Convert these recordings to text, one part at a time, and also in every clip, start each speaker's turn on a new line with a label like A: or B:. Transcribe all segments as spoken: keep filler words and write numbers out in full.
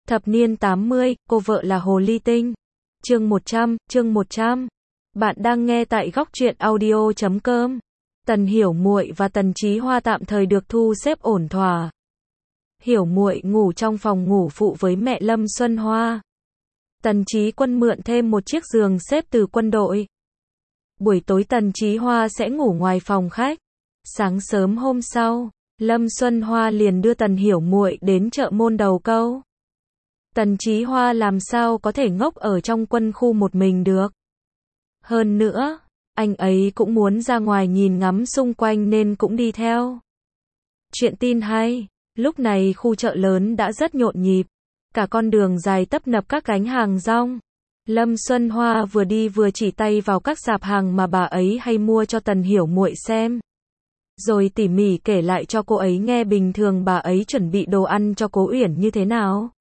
A: Thập niên tám mươi, cô vợ là Hồ Ly Tinh. Chương một trăm, chương một trăm. Bạn đang nghe tại góc truyện audio chấm com. Tần Hiểu Muội và Tần Chí Hoa tạm thời được thu xếp ổn thỏa. Hiểu Muội ngủ trong phòng ngủ phụ với mẹ Lâm Xuân Hoa. Tần Chí Quân mượn thêm một chiếc giường xếp từ quân đội. Buổi tối Tần Chí Hoa sẽ ngủ ngoài phòng khách. Sáng sớm hôm sau, Lâm Xuân Hoa liền đưa Tần Hiểu Muội đến chợ Môn Đầu Câu. Tần Chí Hoa làm sao có thể ngốc ở trong quân khu một mình được. Hơn nữa, anh ấy cũng muốn ra ngoài nhìn ngắm xung quanh nên cũng đi theo. Chuyện tin hay, lúc này khu chợ lớn đã rất nhộn nhịp. Cả con đường dài tấp nập các gánh hàng rong. Lâm Xuân Hoa vừa đi vừa chỉ tay vào các sạp hàng mà bà ấy hay mua cho Tần Hiểu Muội xem. Rồi tỉ mỉ kể lại cho cô ấy nghe bình thường bà ấy chuẩn bị đồ ăn cho Cố Uyển như thế nào.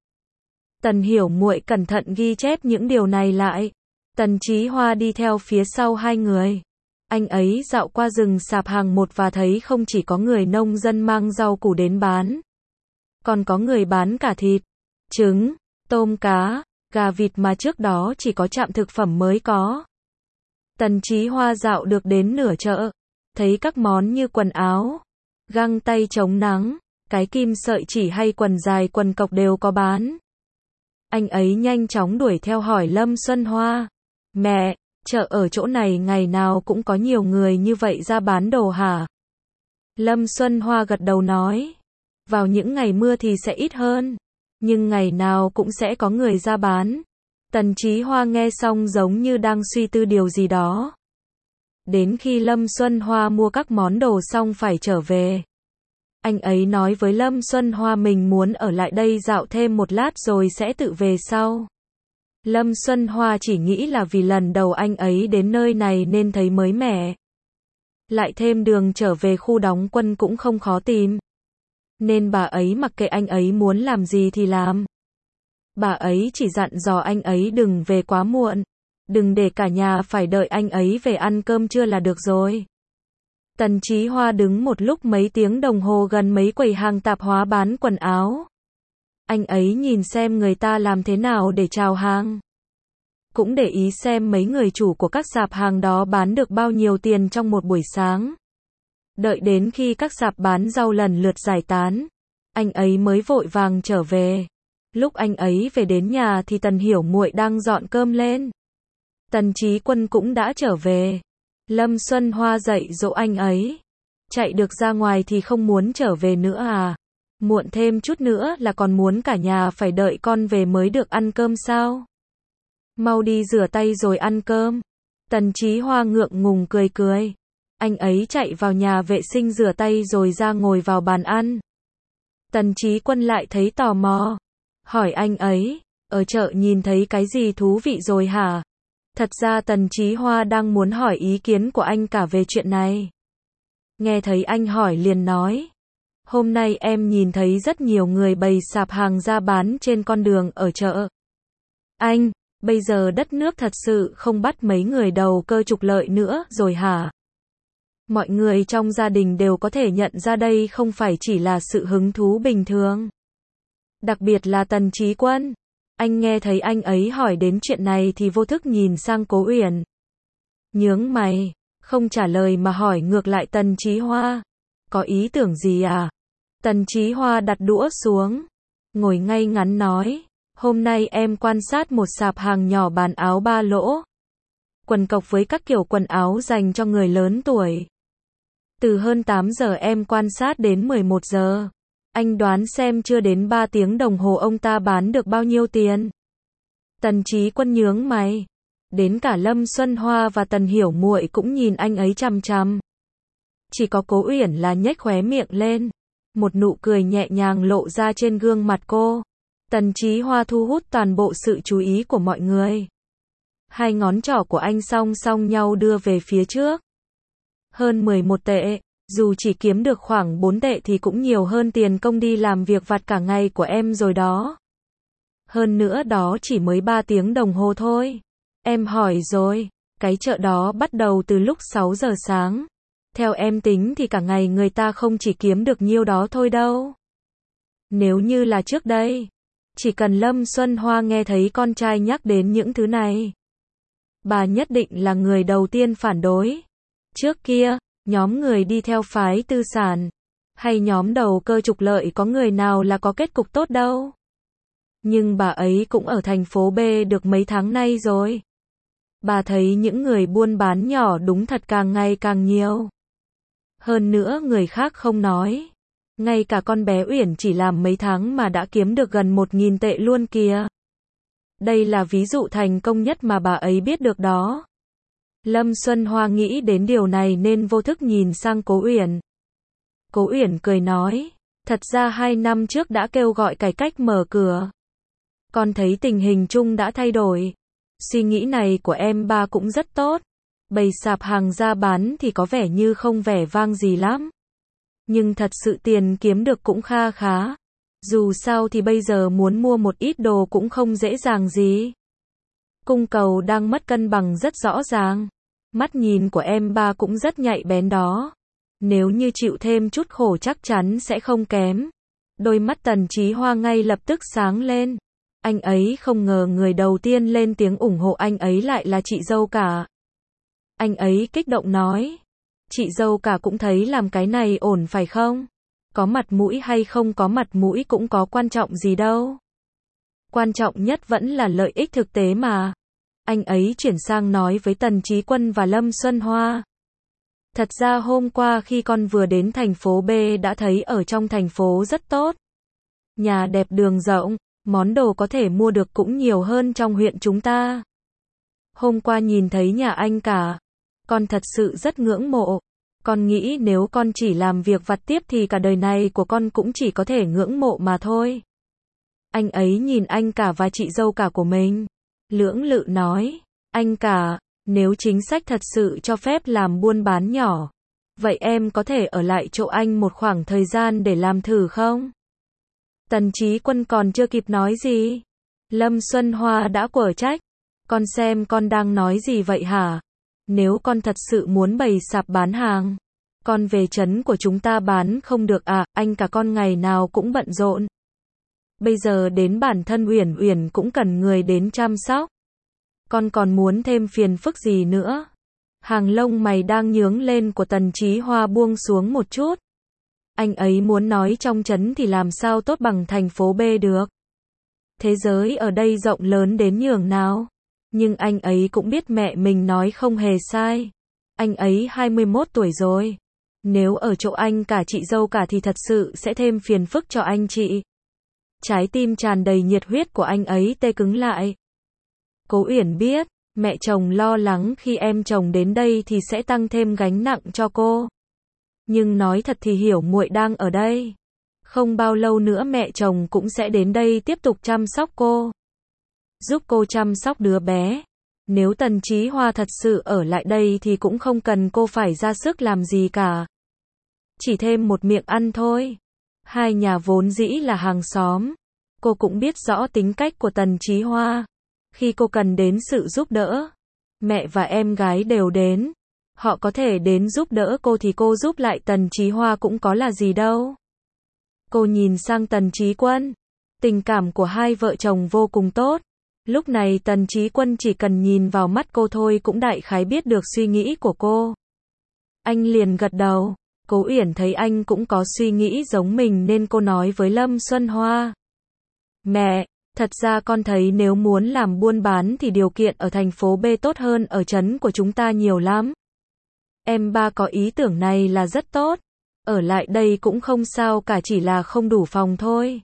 A: Tần Hiểu Muội cẩn thận ghi chép những điều này lại. Tần Chí Hoa đi theo phía sau hai người. Anh ấy dạo qua rừng sạp hàng một và thấy không chỉ có người nông dân mang rau củ đến bán. Còn có người bán cả thịt, trứng, tôm cá, gà vịt mà trước đó chỉ có trạm thực phẩm mới có. Tần Chí Hoa dạo được đến nửa chợ. Thấy các món như quần áo, găng tay chống nắng, cái kim sợi chỉ hay quần dài quần cộc đều có bán. Anh ấy nhanh chóng đuổi theo hỏi Lâm Xuân Hoa. Mẹ, chợ ở chỗ này ngày nào cũng có nhiều người như vậy ra bán đồ hả? Lâm Xuân Hoa gật đầu nói. Vào những ngày mưa thì sẽ ít hơn. Nhưng ngày nào cũng sẽ có người ra bán. Tần Chí Hoa nghe xong giống như đang suy tư điều gì đó. Đến khi Lâm Xuân Hoa mua các món đồ xong phải trở về. Anh ấy nói với Lâm Xuân Hoa mình muốn ở lại đây dạo thêm một lát rồi sẽ tự về sau. Lâm Xuân Hoa chỉ nghĩ là vì lần đầu anh ấy đến nơi này nên thấy mới mẻ. Lại thêm đường trở về khu đóng quân cũng không khó tìm. Nên bà ấy mặc kệ anh ấy muốn làm gì thì làm. Bà ấy chỉ dặn dò anh ấy đừng về quá muộn. Đừng để cả nhà phải đợi anh ấy về ăn cơm trưa là được rồi. Tần Chí Hoa đứng một lúc mấy tiếng đồng hồ gần mấy quầy hàng tạp hóa bán quần áo. Anh ấy nhìn xem người ta làm thế nào để chào hàng. Cũng để ý xem mấy người chủ của các sạp hàng đó bán được bao nhiêu tiền trong một buổi sáng. Đợi đến khi các sạp bán rau lần lượt giải tán, anh ấy mới vội vàng trở về. Lúc anh ấy về đến nhà thì Tần Hiểu Muội đang dọn cơm lên. Tần Chí Quân cũng đã trở về. Lâm Xuân Hoa dạy dỗ anh ấy. Chạy được ra ngoài thì không muốn trở về nữa à? Muộn thêm chút nữa là còn muốn cả nhà phải đợi con về mới được ăn cơm sao? Mau đi rửa tay rồi ăn cơm. Tần Chí Hoa ngượng ngùng cười cười. Anh ấy chạy vào nhà vệ sinh rửa tay rồi ra ngồi vào bàn ăn. Tần Chí Quân lại thấy tò mò. Hỏi anh ấy, ở chợ nhìn thấy cái gì thú vị rồi hả? Thật ra Tần Chí Hoa đang muốn hỏi ý kiến của anh cả về chuyện này. Nghe thấy anh hỏi liền nói. Hôm nay em nhìn thấy rất nhiều người bày sạp hàng ra bán trên con đường ở chợ. Anh, bây giờ đất nước thật sự không bắt mấy người đầu cơ trục lợi nữa rồi hả? Mọi người trong gia đình đều có thể nhận ra đây không phải chỉ là sự hứng thú bình thường. Đặc biệt là Tần Chí Quân. Anh nghe thấy anh ấy hỏi đến chuyện này thì vô thức nhìn sang Cố Uyển. Nhướng mày, không trả lời mà hỏi ngược lại Tần Chí Hoa. Có ý tưởng gì à? Tần Chí Hoa đặt đũa xuống, ngồi ngay ngắn nói. Hôm nay em quan sát một sạp hàng nhỏ bán áo ba lỗ. Quần cộc với các kiểu quần áo dành cho người lớn tuổi. Từ hơn tám giờ em quan sát đến mười một giờ. Anh đoán xem chưa đến ba tiếng đồng hồ ông ta bán được bao nhiêu tiền? Tần Chí Quân nhướng mày. Đến cả Lâm Xuân Hoa và Tần Hiểu Muội cũng nhìn anh ấy chằm chằm. Chỉ có Cố Uyển là nhếch khóe miệng lên. Một nụ cười nhẹ nhàng lộ ra trên gương mặt cô. Tần Chí Hoa thu hút toàn bộ sự chú ý của mọi người. Hai ngón trỏ của anh song song nhau đưa về phía trước. Hơn mười một tệ. Dù chỉ kiếm được khoảng bốn tệ thì cũng nhiều hơn tiền công đi làm việc vặt cả ngày của em rồi đó. Hơn nữa đó chỉ mới ba tiếng đồng hồ thôi. Em hỏi rồi, cái chợ đó bắt đầu từ lúc sáu giờ sáng. Theo em tính thì cả ngày người ta không chỉ kiếm được nhiêu đó thôi đâu. Nếu như là trước đây, Chỉ cần Lâm Xuân Hoa nghe thấy con trai nhắc đến những thứ này, bà nhất định là người đầu tiên phản đối. Trước kia, nhóm người đi theo phái tư sản, hay nhóm đầu cơ trục lợi có người nào là có kết cục tốt đâu. Nhưng bà ấy cũng ở thành phố B được mấy tháng nay rồi. Bà thấy những người buôn bán nhỏ đúng thật càng ngày càng nhiều. Hơn nữa người khác không nói. Ngay cả con bé Uyển chỉ làm mấy tháng mà đã kiếm được gần một nghìn tệ luôn kìa. Đây là ví dụ thành công nhất mà bà ấy biết được đó. Lâm Xuân Hoa nghĩ đến điều này nên vô thức nhìn sang Cố Uyển. Cố Uyển cười nói, thật ra hai năm trước đã kêu gọi cải cách mở cửa. Con thấy tình hình chung đã thay đổi. Suy nghĩ này của em ba cũng rất tốt. Bày sạp hàng ra bán thì có vẻ như không vẻ vang gì lắm. Nhưng thật sự tiền kiếm được cũng kha khá. Dù sao thì bây giờ muốn mua một ít đồ cũng không dễ dàng gì. Cung cầu đang mất cân bằng rất rõ ràng. Mắt nhìn của em ba cũng rất nhạy bén đó. Nếu như chịu thêm chút khổ chắc chắn sẽ không kém. Đôi mắt Tần Chí Hoa ngay lập tức sáng lên. Anh ấy không ngờ người đầu tiên lên tiếng ủng hộ anh ấy lại là chị dâu cả. Anh ấy kích động nói. Chị dâu cả cũng thấy làm cái này ổn phải không? Có mặt mũi hay không có mặt mũi cũng có quan trọng gì đâu. Quan trọng nhất vẫn là lợi ích thực tế mà. Anh ấy chuyển sang nói với Tần Chí Quân và Lâm Xuân Hoa. Thật ra hôm qua khi con vừa đến thành phố B đã thấy ở trong thành phố rất tốt. Nhà đẹp đường rộng, món đồ có thể mua được cũng nhiều hơn trong huyện chúng ta. Hôm qua nhìn thấy nhà anh cả, con thật sự rất ngưỡng mộ. Con nghĩ nếu con chỉ làm việc vặt tiếp thì cả đời này của con cũng chỉ có thể ngưỡng mộ mà thôi. Anh ấy nhìn anh cả và chị dâu cả của mình. Lưỡng lự nói, anh cả, nếu chính sách thật sự cho phép làm buôn bán nhỏ, vậy em có thể ở lại chỗ anh một khoảng thời gian để làm thử không? Tần Chí Quân còn chưa kịp nói gì. Lâm Xuân Hoa đã quở trách. Con xem con đang nói gì vậy hả? Nếu con thật sự muốn bày sạp bán hàng, con về trấn của chúng ta bán không được à, anh cả con ngày nào cũng bận rộn. Bây giờ đến bản thân Uyển Uyển cũng cần người đến chăm sóc. Con còn muốn thêm phiền phức gì nữa? Hàng lông mày đang nhướng lên của Tần Chí Hoa buông xuống một chút. Anh ấy muốn nói trong trấn thì làm sao tốt bằng thành phố B được. Thế giới ở đây rộng lớn đến nhường nào. Nhưng anh ấy cũng biết mẹ mình nói không hề sai. Anh ấy hai mươi mốt tuổi rồi. Nếu ở chỗ anh cả chị dâu cả thì thật sự sẽ thêm phiền phức cho anh chị. Trái tim tràn đầy nhiệt huyết của anh ấy tê cứng lại. Cố Uyển biết, mẹ chồng lo lắng khi em chồng đến đây thì sẽ tăng thêm gánh nặng cho cô. Nhưng nói thật thì Hiểu muội đang ở đây. Không bao lâu nữa mẹ chồng cũng sẽ đến đây tiếp tục chăm sóc cô. Giúp cô chăm sóc đứa bé. Nếu Tần Chí Hoa thật sự ở lại đây thì cũng không cần cô phải ra sức làm gì cả. Chỉ thêm một miệng ăn thôi. Hai nhà vốn dĩ là hàng xóm. Cô cũng biết rõ tính cách của Tần Chí Hoa. Khi cô cần đến sự giúp đỡ, mẹ và em gái đều đến. Họ có thể đến giúp đỡ cô thì cô giúp lại Tần Chí Hoa cũng có là gì đâu. Cô nhìn sang Tần Chí Quân. Tình cảm của hai vợ chồng vô cùng tốt. Lúc này Tần Chí Quân chỉ cần nhìn vào mắt cô thôi cũng đại khái biết được suy nghĩ của cô. Anh liền gật đầu. Cố Uyển thấy anh cũng có suy nghĩ giống mình nên cô nói với Lâm Xuân Hoa. Mẹ, thật ra con thấy nếu muốn làm buôn bán thì điều kiện ở thành phố B tốt hơn ở trấn của chúng ta nhiều lắm. Em ba có ý tưởng này là rất tốt. Ở lại đây cũng không sao cả, chỉ là không đủ phòng thôi.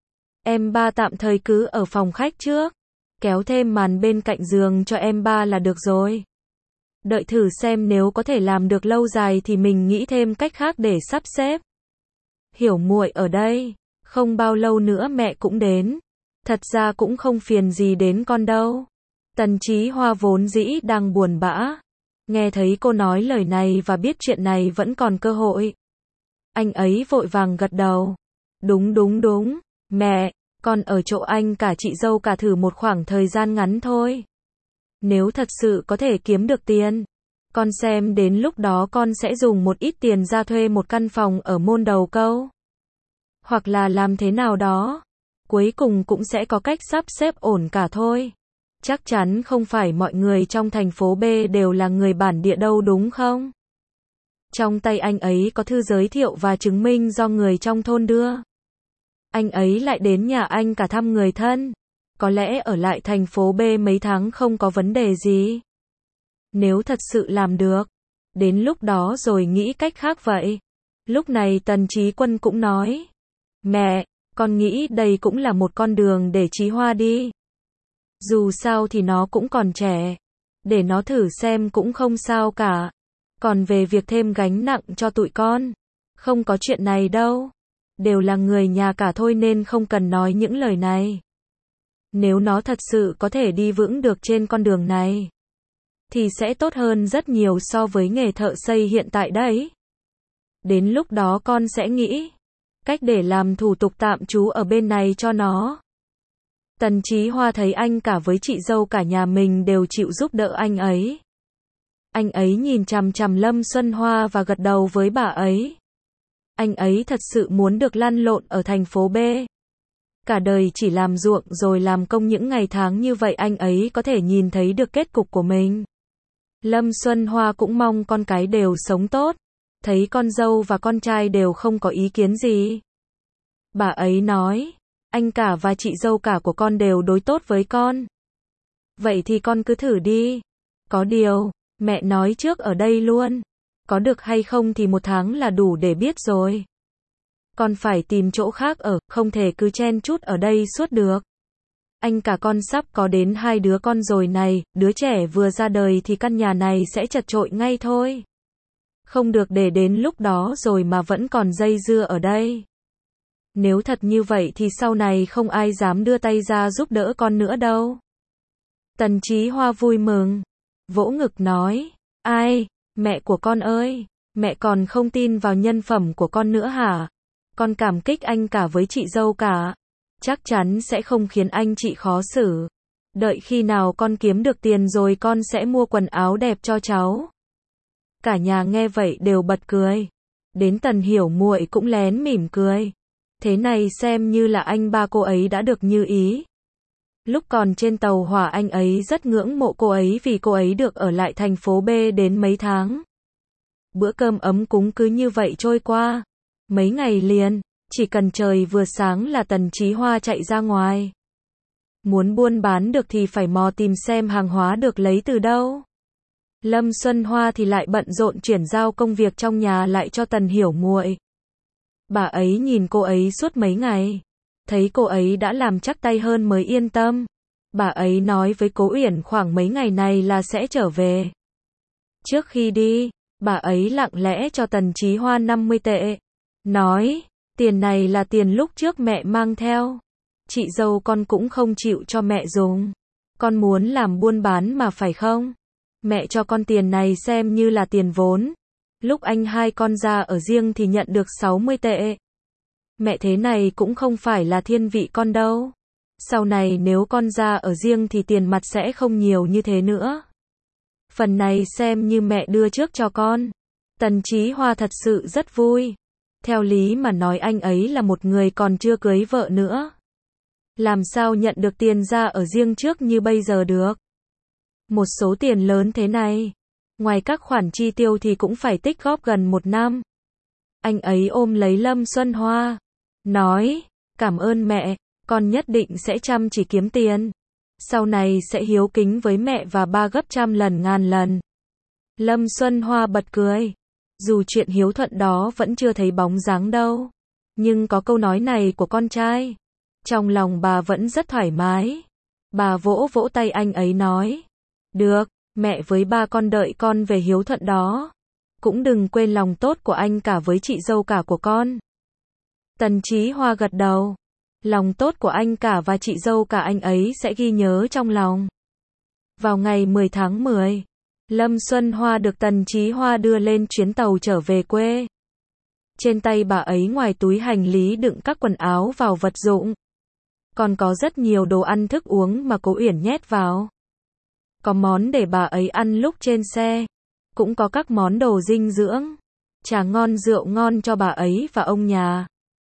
A: Em ba tạm thời cứ ở phòng khách trước. Kéo thêm màn bên cạnh giường cho em ba là được rồi. Đợi thử xem nếu có thể làm được lâu dài thì mình nghĩ thêm cách khác để sắp xếp. Hiểu muội ở đây. Không bao lâu nữa mẹ cũng đến. Thật ra cũng không phiền gì đến con đâu. Tần Chí Hoa vốn dĩ đang buồn bã. Nghe thấy cô nói lời này và biết chuyện này vẫn còn cơ hội. Anh ấy vội vàng gật đầu. Đúng đúng đúng. Mẹ, con ở chỗ anh cả chị dâu cả thử một khoảng thời gian ngắn thôi. Nếu thật sự có thể kiếm được tiền, con xem đến lúc đó con sẽ dùng một ít tiền ra thuê một căn phòng ở môn đầu câu. Hoặc là làm thế nào đó. cuối cùng cũng sẽ có cách sắp xếp ổn cả thôi. Chắc chắn không phải mọi người trong thành phố B đều là người bản địa đâu đúng không? Trong tay anh ấy có thư giới thiệu và chứng minh do người trong thôn đưa. Anh ấy lại đến nhà anh cả thăm người thân. Có lẽ ở lại thành phố B mấy tháng không có vấn đề gì. Nếu thật sự làm được, đến lúc đó rồi nghĩ cách khác vậy. Lúc này Tần Chí Quân cũng nói, mẹ, con nghĩ đây cũng là một con đường để Chí Hoa đi. Dù sao thì nó cũng còn trẻ, để nó thử xem cũng không sao cả. Còn về việc thêm gánh nặng cho tụi con, không có chuyện này đâu. Đều là người nhà cả thôi nên không cần nói những lời này. Nếu nó thật sự có thể đi vững được trên con đường này, thì sẽ tốt hơn rất nhiều so với nghề thợ xây hiện tại đấy. Đến lúc đó con sẽ nghĩ cách để làm thủ tục tạm trú ở bên này cho nó. Tần Chí Hoa thấy anh cả với chị dâu cả nhà mình đều chịu giúp đỡ anh ấy. Anh ấy nhìn chằm chằm Lâm Xuân Hoa và gật đầu với bà ấy. Anh ấy thật sự muốn được lăn lộn ở thành phố B. Cả đời chỉ làm ruộng rồi làm công những ngày tháng như vậy anh ấy có thể nhìn thấy được kết cục của mình. Lâm Xuân Hoa cũng mong con cái đều sống tốt. Thấy con dâu và con trai đều không có ý kiến gì. Bà ấy nói, anh cả và chị dâu cả của con đều đối tốt với con. Vậy thì con cứ thử đi. Có điều, mẹ nói trước ở đây luôn. Có được hay không thì một tháng là đủ để biết rồi. Con phải tìm chỗ khác ở, không thể cứ chen chúc ở đây suốt được. Anh cả con sắp có đến hai đứa con rồi này, đứa trẻ vừa ra đời thì căn nhà này sẽ chật chội ngay thôi. Không được để đến lúc đó rồi mà vẫn còn dây dưa ở đây. Nếu thật như vậy thì sau này không ai dám đưa tay ra giúp đỡ con nữa đâu. Tần Chí Hoa vui mừng, vỗ ngực nói, ai, mẹ của con ơi, mẹ còn không tin vào nhân phẩm của con nữa hả? Con cảm kích anh cả với chị dâu cả. Chắc chắn sẽ không khiến anh chị khó xử. Đợi khi nào con kiếm được tiền rồi con sẽ mua quần áo đẹp cho cháu. Cả nhà nghe vậy đều bật cười. Đến Tần Hiểu Muội cũng lén mỉm cười. Thế này xem như là anh ba cô ấy đã được như ý. Lúc còn trên tàu hỏa anh ấy rất ngưỡng mộ cô ấy vì cô ấy được ở lại thành phố B đến mấy tháng. Bữa cơm ấm cúng cứ như vậy trôi qua. Mấy ngày liền, chỉ cần trời vừa sáng là Tần Chí Hoa chạy ra ngoài. Muốn buôn bán được thì phải mò tìm xem hàng hóa được lấy từ đâu. Lâm Xuân Hoa thì lại bận rộn chuyển giao công việc trong nhà lại cho Tần Hiểu Muội. Bà ấy nhìn cô ấy suốt mấy ngày, thấy cô ấy đã làm chắc tay hơn mới yên tâm. Bà ấy nói với Cố Uyển khoảng mấy ngày này là sẽ trở về. Trước khi đi, bà ấy lặng lẽ cho Tần Chí Hoa năm mươi tệ. Nói, tiền này là tiền lúc trước mẹ mang theo. Chị dâu con cũng không chịu cho mẹ dùng. Con muốn làm buôn bán mà phải không? Mẹ cho con tiền này xem như là tiền vốn. Lúc anh hai con ra ở riêng thì nhận được sáu mươi tệ. Mẹ thế này cũng không phải là thiên vị con đâu. Sau này nếu con ra ở riêng thì tiền mặt sẽ không nhiều như thế nữa. Phần này xem như mẹ đưa trước cho con. Tần Chí Hoa thật sự rất vui. Theo lý mà nói anh ấy là một người còn chưa cưới vợ nữa. Làm sao nhận được tiền ra ở riêng trước như bây giờ được? Một số tiền lớn thế này, ngoài các khoản chi tiêu thì cũng phải tích góp gần một năm. Anh ấy ôm lấy Lâm Xuân Hoa, nói, cảm ơn mẹ, con nhất định sẽ chăm chỉ kiếm tiền. Sau này sẽ hiếu kính với mẹ và ba gấp trăm lần ngàn lần. Lâm Xuân Hoa bật cười. Dù chuyện hiếu thuận đó vẫn chưa thấy bóng dáng đâu. Nhưng có câu nói này của con trai. Trong lòng bà vẫn rất thoải mái. Bà vỗ vỗ tay anh ấy nói. Được, mẹ với ba con đợi con về hiếu thuận đó. Cũng đừng quên lòng tốt của anh cả với chị dâu cả của con. Tần Chí Hoa gật đầu. Lòng tốt của anh cả và chị dâu cả anh ấy sẽ ghi nhớ trong lòng. Vào ngày mười tháng mười, Lâm Xuân Hoa được Tần Chí Hoa đưa lên chuyến tàu trở về quê. Trên tay bà ấy ngoài túi hành lý đựng các quần áo vào vật dụng. Còn có rất nhiều đồ ăn thức uống mà Cố Uyển nhét vào. Có món để bà ấy ăn lúc trên xe. Cũng có các món đồ dinh dưỡng. Trà ngon rượu ngon cho bà ấy và ông nhà.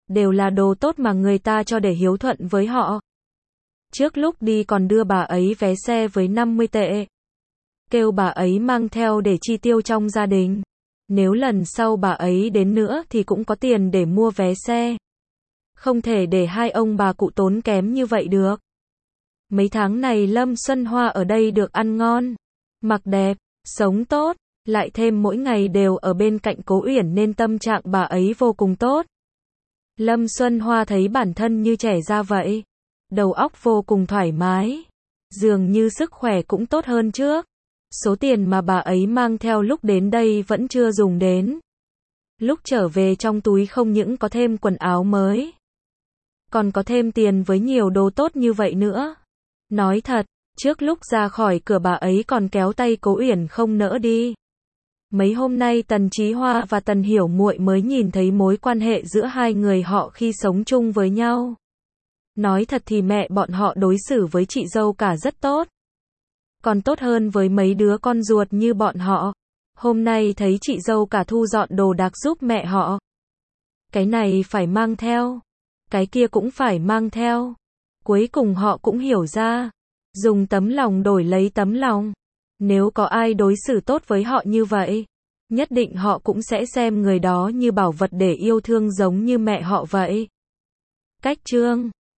A: đều là đồ tốt mà người ta cho để hiếu thuận với họ. Trước lúc đi còn đưa bà ấy vé xe với năm mươi tệ. Kêu bà ấy mang theo để chi tiêu trong gia đình. Nếu lần sau bà ấy đến nữa thì cũng có tiền để mua vé xe. Không thể để hai ông bà cụ tốn kém như vậy được. Mấy tháng này Lâm Xuân Hoa ở đây được ăn ngon, mặc đẹp, sống tốt, lại thêm mỗi ngày đều ở bên cạnh Cố Uyển nên tâm trạng bà ấy vô cùng tốt. Lâm Xuân Hoa thấy bản thân như trẻ ra vậy. Đầu óc vô cùng thoải mái. Dường như sức khỏe cũng tốt hơn trước. Số tiền mà bà ấy mang theo lúc đến đây vẫn chưa dùng đến. Lúc trở về trong túi không những có thêm quần áo mới, còn có thêm tiền với nhiều đồ tốt như vậy nữa. Nói thật, trước lúc ra khỏi cửa bà ấy còn kéo tay Cố Uyển không nỡ đi. Mấy hôm nay Tần Chí Hoa và Tần Hiểu Muội mới nhìn thấy mối quan hệ giữa hai người họ khi sống chung với nhau. Nói thật thì mẹ bọn họ đối xử với chị dâu cả rất tốt. Còn tốt hơn với mấy đứa con ruột như bọn họ. Hôm nay thấy chị dâu cả thu dọn đồ đạc giúp mẹ họ. Cái này phải mang theo. Cái kia cũng phải mang theo. Cuối cùng họ cũng hiểu ra. Dùng tấm lòng đổi lấy tấm lòng. Nếu có ai đối xử tốt với họ như vậy, nhất định họ cũng sẽ xem người đó như bảo vật để yêu thương giống như mẹ họ vậy. Cách chương